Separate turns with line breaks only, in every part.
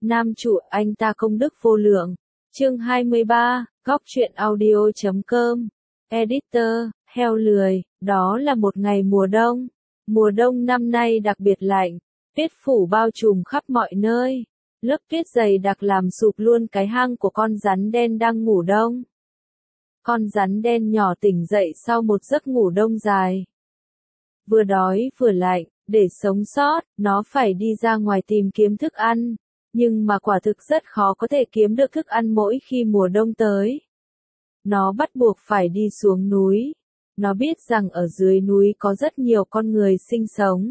Nam chủ anh ta công đức vô lượng. Chương 23, góc truyện audio.com. Editor, heo lười, đó là một ngày mùa đông. Mùa đông năm nay đặc biệt lạnh, tuyết phủ bao trùm khắp mọi nơi. Lớp tuyết dày đặc làm sụp luôn cái hang của con rắn đen đang ngủ đông. Con rắn đen nhỏ tỉnh dậy sau một giấc ngủ đông dài. Vừa đói vừa lạnh, để sống sót, nó phải đi ra ngoài tìm kiếm thức ăn. Nhưng mà quả thực rất khó có thể kiếm được thức ăn mỗi khi mùa đông tới. Nó bắt buộc phải đi xuống núi. Nó biết rằng ở dưới núi có rất nhiều con người sinh sống.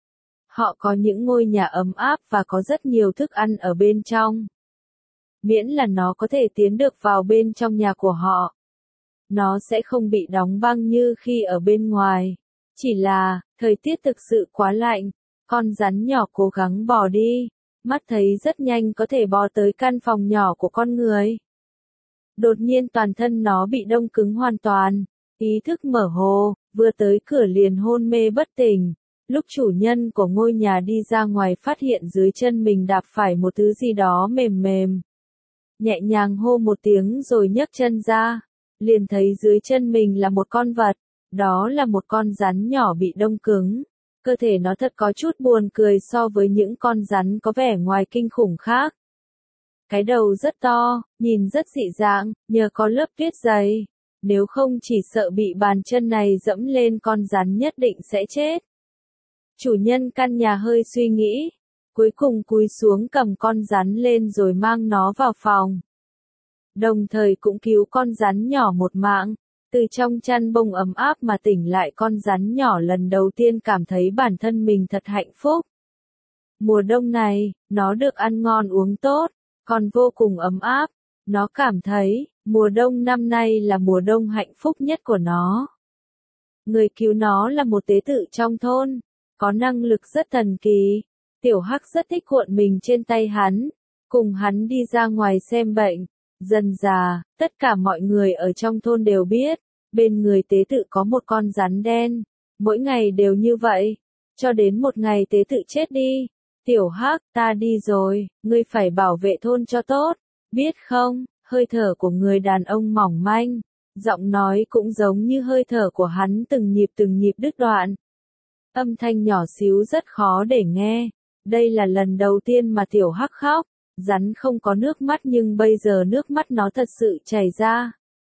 Họ có những ngôi nhà ấm áp và có rất nhiều thức ăn ở bên trong. Miễn là nó có thể tiến được vào bên trong nhà của họ. Nó sẽ không bị đóng băng như khi ở bên ngoài. Chỉ là, thời tiết thực sự quá lạnh, con rắn nhỏ cố gắng bò đi, mắt thấy rất nhanh có thể bò tới căn phòng nhỏ của con người. Đột nhiên toàn thân nó bị đông cứng hoàn toàn, ý thức mơ hồ, vừa tới cửa liền hôn mê bất tỉnh. Lúc chủ nhân của ngôi nhà đi ra ngoài phát hiện dưới chân mình đạp phải một thứ gì đó mềm mềm. Nhẹ nhàng hô một tiếng rồi nhấc chân ra, liền thấy dưới chân mình là một con vật. Đó là một con rắn nhỏ bị đông cứng. Cơ thể nó thật có chút buồn cười so với những con rắn có vẻ ngoài kinh khủng khác. Cái đầu rất to, nhìn rất dị dạng, nhờ có lớp tuyết dày. Nếu không chỉ sợ bị bàn chân này dẫm lên con rắn nhất định sẽ chết. Chủ nhân căn nhà hơi suy nghĩ. Cuối cùng cúi xuống cầm con rắn lên rồi mang nó vào phòng. Đồng thời cũng cứu con rắn nhỏ một mạng. Từ trong chăn bông ấm áp mà tỉnh lại con rắn nhỏ lần đầu tiên cảm thấy bản thân mình thật hạnh phúc. Mùa đông này, nó được ăn ngon uống tốt, còn vô cùng ấm áp. Nó cảm thấy, mùa đông năm nay là mùa đông hạnh phúc nhất của nó. Người cứu nó là một tế tự trong thôn, có năng lực rất thần kỳ. Tiểu Hắc rất thích cuộn mình trên tay hắn, cùng hắn đi ra ngoài xem bệnh. Dần dà, tất cả mọi người ở trong thôn đều biết, bên người tế tự có một con rắn đen, mỗi ngày đều như vậy, cho đến một ngày tế tự chết đi. Tiểu Hắc, ta đi rồi, ngươi phải bảo vệ thôn cho tốt, biết không? Hơi thở của người đàn ông mỏng manh, giọng nói cũng giống như hơi thở của hắn từng nhịp đứt đoạn. Âm thanh nhỏ xíu rất khó để nghe, đây là lần đầu tiên mà Tiểu Hắc khóc. Rắn không có nước mắt nhưng bây giờ nước mắt nó thật sự chảy ra.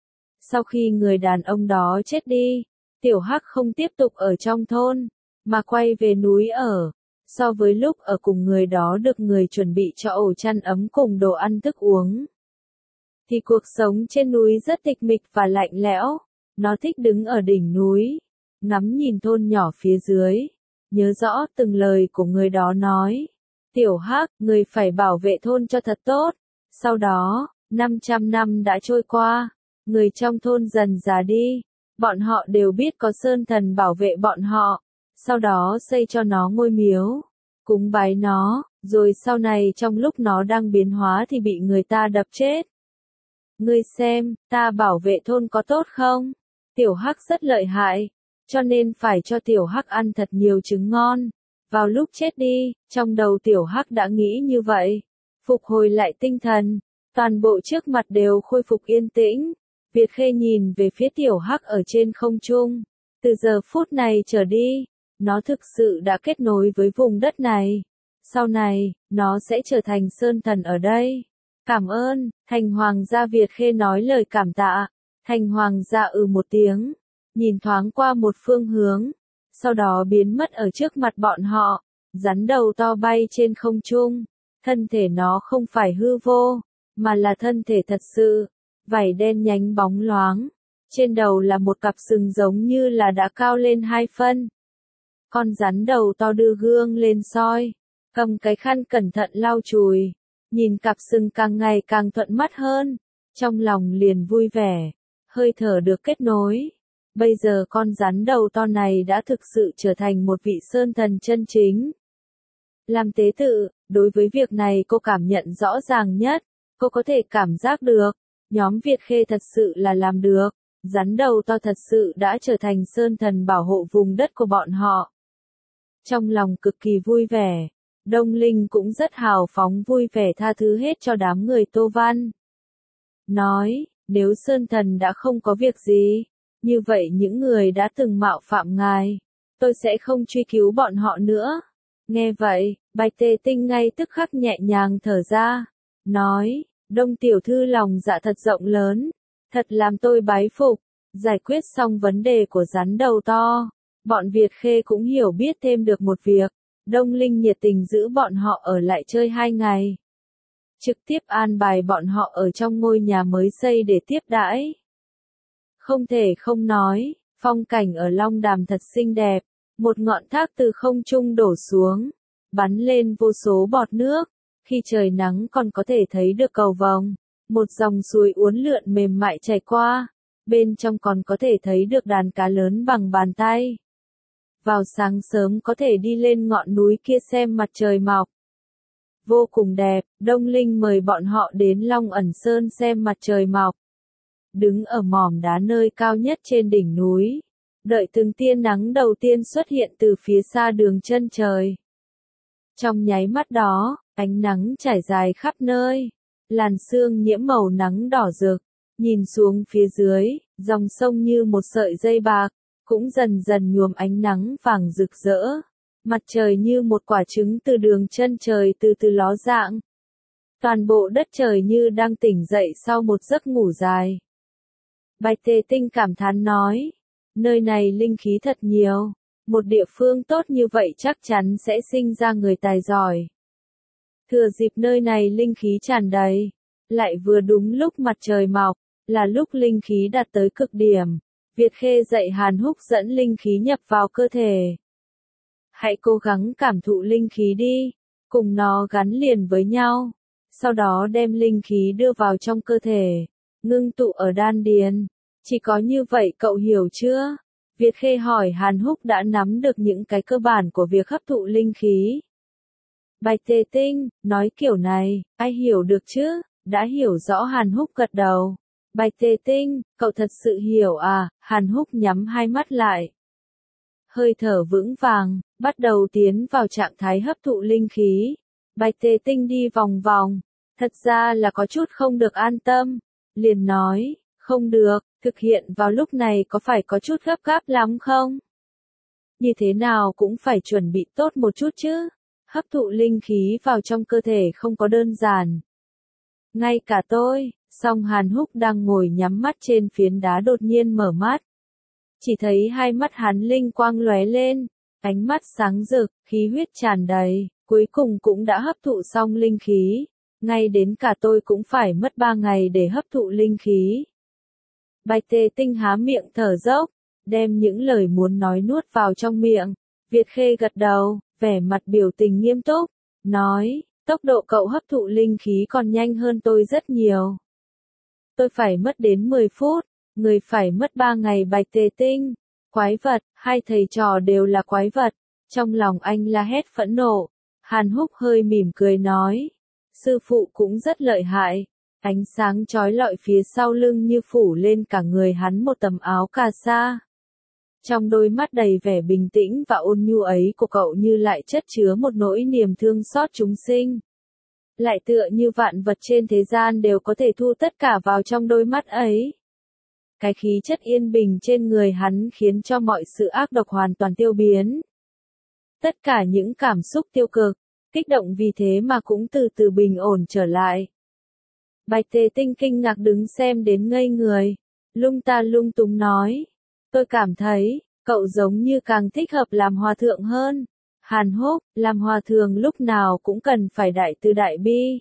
Sau khi người đàn ông đó chết đi, Tiểu Hắc không tiếp tục ở trong thôn, mà quay về núi ở. So với lúc ở cùng người đó được người chuẩn bị cho ổ chăn ấm cùng đồ ăn thức uống, thì cuộc sống trên núi rất tịch mịch và lạnh lẽo. Nó thích đứng ở đỉnh núi, ngắm nhìn thôn nhỏ phía dưới, nhớ rõ từng lời của người đó nói. Tiểu Hắc, người phải bảo vệ thôn cho thật tốt. Sau đó, 500 năm đã trôi qua, người trong thôn dần già đi, bọn họ đều biết có sơn thần bảo vệ bọn họ, sau đó xây cho nó ngôi miếu, cúng bái nó, rồi sau này trong lúc nó đang biến hóa thì bị người ta đập chết. Ngươi xem, ta bảo vệ thôn có tốt không? Tiểu Hắc rất lợi hại, cho nên phải cho Tiểu Hắc ăn thật nhiều trứng ngon. Vào lúc chết đi, trong đầu Tiểu Hắc đã nghĩ như vậy. Phục hồi lại tinh thần, toàn bộ trước mặt đều khôi phục yên tĩnh. Việt Khê nhìn về phía Tiểu Hắc ở trên không trung. Từ giờ phút này trở đi, nó thực sự đã kết nối với vùng đất này. Sau này, nó sẽ trở thành sơn thần ở đây. Cảm ơn, Thành Hoàng gia. Việt Khê nói lời cảm tạ. Thành Hoàng gia một tiếng, nhìn thoáng qua một phương hướng. Sau đó biến mất ở trước mặt bọn họ. Rắn đầu to bay trên không trung. Thân thể nó không phải hư vô, mà là thân thể thật sự. Vảy đen nhánh bóng loáng. Trên đầu là một cặp sừng giống như là đã cao lên 2 phân. Con rắn đầu to đưa gương lên soi, cầm cái khăn cẩn thận lau chùi. Nhìn cặp sừng càng ngày càng thuận mắt hơn. Trong lòng liền vui vẻ. Hơi thở được kết nối. Bây giờ con rắn đầu to này đã thực sự trở thành một vị sơn thần chân chính. Làm tế tự, đối với việc này cô cảm nhận rõ ràng nhất. Cô có thể cảm giác được, nhóm Việt Khê thật sự là làm được. Rắn đầu to thật sự đã trở thành sơn thần bảo hộ vùng đất của bọn họ. Trong lòng cực kỳ vui vẻ, Đông Linh cũng rất hào phóng vui vẻ tha thứ hết cho đám người Tô Văn. Nói, nếu Sơn Thần đã không có việc gì, như vậy những người đã từng mạo phạm ngài, tôi sẽ không truy cứu bọn họ nữa. Nghe vậy, Bạch Tề Tinh ngay tức khắc nhẹ nhàng thở ra, nói, Đông tiểu thư lòng dạ thật rộng lớn, thật làm tôi bái phục. Giải quyết xong vấn đề của rắn đầu to, bọn Việt Khê cũng hiểu biết thêm được một việc, Đông Linh nhiệt tình giữ bọn họ ở lại chơi 2 ngày. Trực tiếp an bài bọn họ ở trong ngôi nhà mới xây để tiếp đãi. Không thể không nói, phong cảnh ở Long Đàm thật xinh đẹp, một ngọn thác từ không trung đổ xuống, bắn lên vô số bọt nước, khi trời nắng còn có thể thấy được cầu vồng, một dòng suối uốn lượn mềm mại chảy qua, bên trong còn có thể thấy được đàn cá lớn bằng bàn tay. Vào sáng sớm có thể đi lên ngọn núi kia xem mặt trời mọc. Vô cùng đẹp, Đông Linh mời bọn họ đến Long Ẩn Sơn xem mặt trời mọc. Đứng ở mỏm đá nơi cao nhất trên đỉnh núi, đợi từng tia nắng đầu tiên xuất hiện từ phía xa đường chân trời. Trong nháy mắt đó, ánh nắng trải dài khắp nơi, làn sương nhiễm màu nắng đỏ rực, nhìn xuống phía dưới, dòng sông như một sợi dây bạc, cũng dần dần nhuộm ánh nắng vàng rực rỡ. Mặt trời như một quả trứng từ đường chân trời từ từ ló dạng. Toàn bộ đất trời như đang tỉnh dậy sau một giấc ngủ dài. Bạch Tề Tinh cảm thán nói, nơi này linh khí thật nhiều, một địa phương tốt như vậy chắc chắn sẽ sinh ra người tài giỏi. Thừa dịp nơi này linh khí tràn đầy, lại vừa đúng lúc mặt trời mọc, là lúc linh khí đạt tới cực điểm. Việt Khê dạy Hàn Húc dẫn linh khí nhập vào cơ thể. Hãy cố gắng cảm thụ linh khí đi, cùng nó gắn liền với nhau, sau đó đem linh khí đưa vào trong cơ thể, ngưng tụ ở đan điền. Chỉ có như vậy cậu hiểu chưa? Việt Khê hỏi Hàn Húc đã nắm được những cái cơ bản của việc hấp thụ linh khí. Bạch Tề Tinh, nói kiểu này, ai hiểu được chứ? Đã hiểu rõ. Hàn Húc gật đầu. Bạch Tề Tinh, cậu thật sự hiểu à? Hàn Húc nhắm hai mắt lại. Hơi thở vững vàng, bắt đầu tiến vào trạng thái hấp thụ linh khí. Bạch Tề Tinh đi vòng vòng, thật ra là có chút không được an tâm. Liền nói, không được, thực hiện vào lúc này có phải có chút gấp gáp lắm không? Như thế nào cũng phải chuẩn bị tốt một chút chứ. Hấp thụ linh khí vào trong cơ thể không có đơn giản. Ngay cả tôi, song Hàn Húc đang ngồi nhắm mắt trên phiến đá đột nhiên mở mắt. Chỉ thấy hai mắt hắn linh quang lóe lên, ánh mắt sáng rực, khí huyết tràn đầy, cuối cùng cũng đã hấp thụ xong linh khí. Ngay đến cả tôi cũng phải mất 3 ngày để hấp thụ linh khí. Bạch Tề Tinh há miệng thở dốc, đem những lời muốn nói nuốt vào trong miệng. Việt Khê gật đầu, vẻ mặt biểu tình nghiêm túc, nói, tốc độ cậu hấp thụ linh khí còn nhanh hơn tôi rất nhiều. Tôi phải mất đến 10 phút, người phải mất 3 ngày. Bạch Tề Tinh, quái vật, hai thầy trò đều là quái vật. Trong lòng anh la hét phẫn nộ. Hàn Húc hơi mỉm cười nói, sư phụ cũng rất lợi hại. Ánh sáng chói lọi phía sau lưng như phủ lên cả người hắn một tấm áo cà sa. Trong đôi mắt đầy vẻ bình tĩnh và ôn nhu ấy của cậu như lại chất chứa một nỗi niềm thương xót chúng sinh. Lại tựa như vạn vật trên thế gian đều có thể thu tất cả vào trong đôi mắt ấy. Cái khí chất yên bình trên người hắn khiến cho mọi sự ác độc hoàn toàn tiêu biến. Tất cả những cảm xúc tiêu cực, kích động vì thế mà cũng từ từ bình ổn trở lại. Bạch Tề Tinh kinh ngạc đứng xem đến ngây người, lung ta lung tung nói, tôi cảm thấy, cậu giống như càng thích hợp làm hòa thượng hơn. Hàn Húc, làm hòa thượng lúc nào cũng cần phải đại từ đại bi.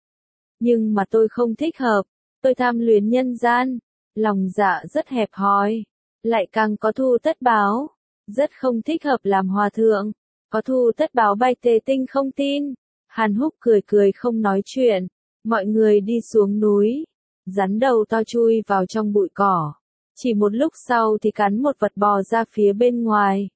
Nhưng mà tôi không thích hợp, tôi tham luyến nhân gian, lòng dạ rất hẹp hòi, lại càng có thu tất báo, rất không thích hợp làm hòa thượng, có thu tất báo. Bạch Tề Tinh không tin. Hàn Húc cười cười không nói chuyện, mọi người đi xuống núi, rắn đầu to chui vào trong bụi cỏ, chỉ một lúc sau thì cắn một vật bò ra phía bên ngoài.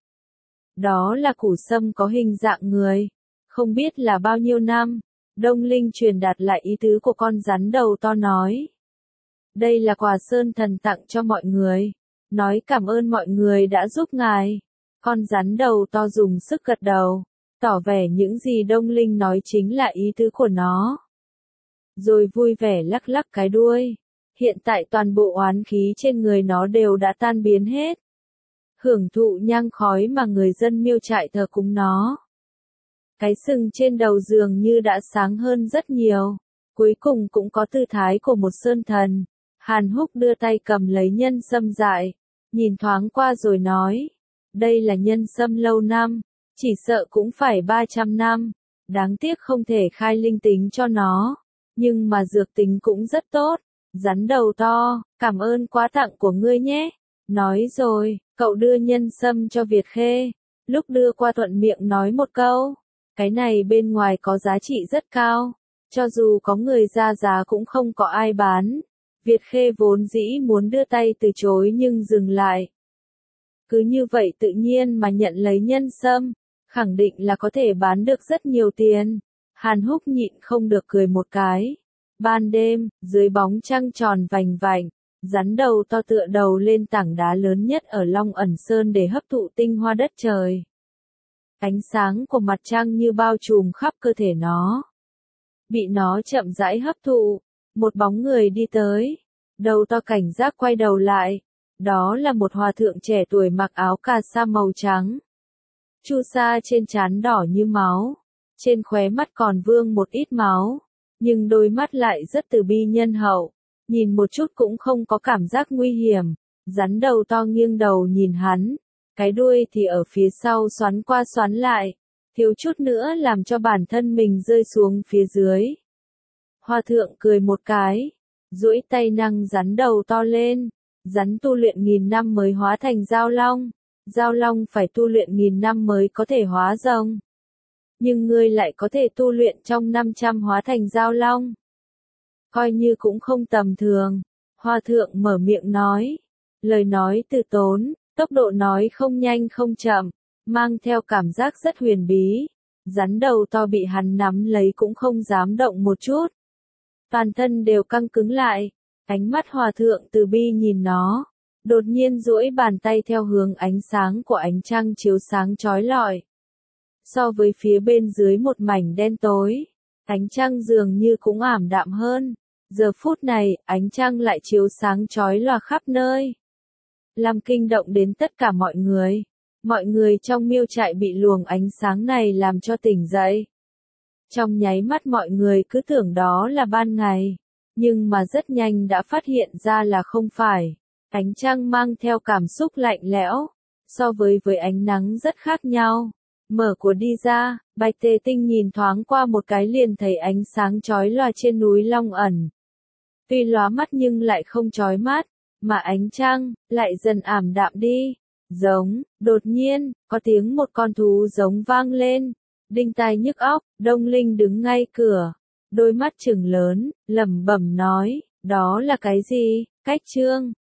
Đó là củ sâm có hình dạng người, không biết là bao nhiêu năm, Đông Linh truyền đạt lại ý tứ của con rắn đầu to nói. Đây là quà Sơn Thần tặng cho mọi người, nói cảm ơn mọi người đã giúp ngài. Con rắn đầu to dùng sức gật đầu, tỏ vẻ những gì Đông Linh nói chính là ý tứ của nó. Rồi vui vẻ lắc lắc cái đuôi. Hiện tại toàn bộ oán khí trên người nó đều đã tan biến hết. Hưởng thụ nhang khói mà người dân Miêu Trại thờ cúng nó. Cái sừng trên đầu dường như đã sáng hơn rất nhiều. Cuối cùng cũng có tư thái của một sơn thần. Hàn Húc đưa tay cầm lấy nhân sâm dại. Nhìn thoáng qua rồi nói. Đây là nhân sâm lâu năm. Chỉ sợ cũng phải 300 năm. Đáng tiếc không thể khai linh tính cho nó. Nhưng mà dược tính cũng rất tốt. Rắn đầu to, cảm ơn quà tặng của ngươi nhé. Nói rồi, cậu đưa nhân sâm cho Việt Khê. Lúc đưa qua thuận miệng nói một câu. Cái này bên ngoài có giá trị rất cao. Cho dù có người ra giá cũng không có ai bán. Việt Khê vốn dĩ muốn đưa tay từ chối nhưng dừng lại. Cứ như vậy tự nhiên mà nhận lấy nhân sâm. Khẳng định là có thể bán được rất nhiều tiền. Hàn Húc nhịn không được cười một cái. Ban đêm, dưới bóng trăng tròn vành vạnh, rắn đầu to tựa đầu lên tảng đá lớn nhất ở Long Ẩn Sơn để hấp thụ tinh hoa đất trời. Ánh sáng của mặt trăng như bao trùm khắp cơ thể nó. Bị nó chậm rãi hấp thụ, một bóng người đi tới. Đầu to cảnh giác quay đầu lại. Đó là một hòa thượng trẻ tuổi mặc áo cà sa màu trắng. Chu sa trên trán đỏ như máu. Trên khóe mắt còn vương một ít máu. Nhưng đôi mắt lại rất từ bi nhân hậu. Nhìn một chút cũng không có cảm giác nguy hiểm. Rắn đầu to nghiêng đầu nhìn hắn. Cái đuôi thì ở phía sau xoắn qua xoắn lại. Thiếu chút nữa làm cho bản thân mình rơi xuống phía dưới. Hòa thượng cười một cái. Duỗi tay nâng rắn đầu to lên. Rắn tu luyện 1000 năm mới hóa thành giao long. Giao long phải tu luyện 1000 năm mới có thể hóa rồng. Nhưng ngươi lại có thể tu luyện trong 500 hóa thành giao long. Coi như cũng không tầm thường. Hòa thượng mở miệng nói. Lời nói từ tốn, tốc độ nói không nhanh không chậm, mang theo cảm giác rất huyền bí. Rắn đầu to bị hắn nắm lấy cũng không dám động một chút. Toàn thân đều căng cứng lại. Ánh mắt hòa thượng từ bi nhìn nó. Đột nhiên duỗi bàn tay theo hướng ánh sáng của ánh trăng chiếu sáng chói lọi. So với phía bên dưới một mảnh đen tối, ánh trăng dường như cũng ảm đạm hơn. Giờ phút này, ánh trăng lại chiếu sáng chói lòa khắp nơi. Làm kinh động đến tất cả mọi người. Mọi người trong Miêu Trại bị luồng ánh sáng này làm cho tỉnh dậy. Trong nháy mắt mọi người cứ tưởng đó là ban ngày. Nhưng mà rất nhanh đã phát hiện ra là không phải. Ánh trăng mang theo cảm xúc lạnh lẽo. So với ánh nắng rất khác nhau. Mở của đi ra, Bạch Tề Tinh nhìn thoáng qua một cái liền thấy ánh sáng chói lòa trên núi Long Ẩn. Tuy lóa mắt nhưng lại không chói mắt, mà ánh trăng lại dần ảm đạm đi. Giống, đột nhiên, có tiếng một con thú giống vang lên. Đinh tai nhức óc, Đông Linh đứng ngay cửa. Đôi mắt trừng lớn, lẩm bẩm nói, đó là cái gì? Cách trương.